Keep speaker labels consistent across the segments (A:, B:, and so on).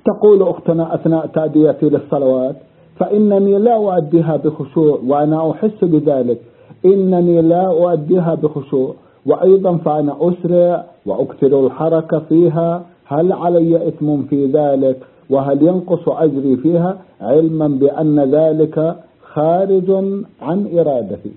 A: تقول أختنا أثناء تأديتي للصلوات فإنني لا أؤديها بخشوع، وأنا أحس بذلك، إنني لا أؤديها بخشوع، وأيضا فأنا أسرع وأكثر الحركة فيها، هل علي إثم في ذلك؟ وهل ينقص أجري فيها علما بأن ذلك خارج عن إرادتي؟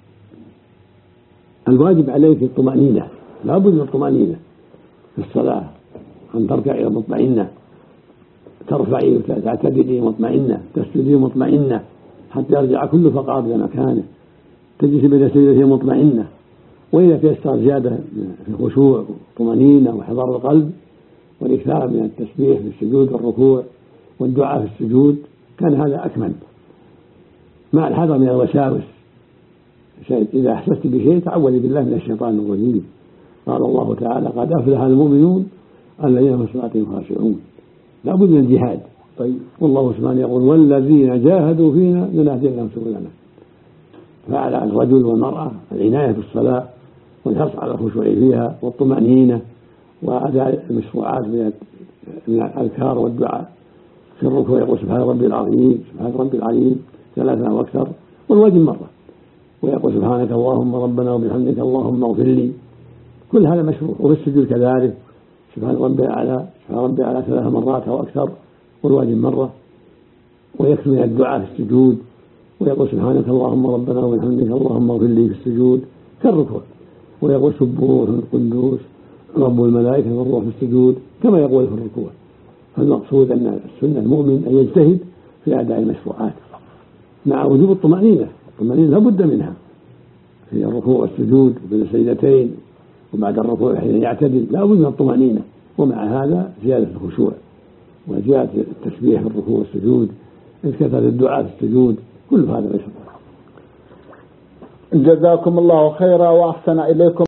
B: الواجب عليك الطمأنينة، لا بد من الطمأنينة في الصلاة، أن تركعي مطمئنة، ترفعي وتعتدلي مطمئنة، تسجدي مطمئنة حتى يرجع كل فقرات إلى مكانه، تجلس بين سجدتين مطمئنة. وإذا تيسر زيادة في الخشوع وطمأنينة وحضور القلب والإكثار من التسبيح في السجود والركوع والدعاء في السجود كان هذا أكمل، مع الحذر من الوساوس. إذا أحسست بشيء تعوذي بالله من الشيطان الرجيم. قال الله تعالى: قد أفلح المؤمنون الذين في صلاتهم خاشعون. لا بد من الجهاد. طيب، والله سبحانه يقول: والذين جاهدوا فينا لنهدينهم سبلنا. فعلى الرجل والمرأة العناية بالصلاة والحرص على الخشوع فيها والطمأنينة وأداء المشروعات من الأذكار والدعاء. في الركوع يقول: سبحان ربي العظيم، سبحان ربي العظيم 3 أو أكثر، والواجب مرة، ويقول: سبحانك اللهم ربنا وبحمدك اللهم اغفر لي. كل هذا مشروع. وفي السجود كذلك: سبحان ربي الأعلى، سبحان ربي الأعلى 3 مرات أو أكثر، والواجب مرة. ويكثر من الدعاء في السجود، ويقول: سبحانك اللهم ربنا وبحمدك اللهم اغفر لي في السجود كالركوع. ويقول: سبوح قدوس رب الملائكة والروح في السجود كما يقول في الركوع. فالمقصود أن السنة المؤمن أن يجتهد في أداء المشروعات مع وجوب الطمأنينة. الطمأنينة لا بد منها في الركوع والسجود وبين السجدتين، وبعد الركوع حين يعتدل لا بد من الطمأنينة. ومع هذا زيادة الخشوع وزيادة التسبيح في الركوع والسجود، كثرة الدعاء في السجود، كل هذا مشروع.
A: جزاكم الله خيرا وأحسن إليكم.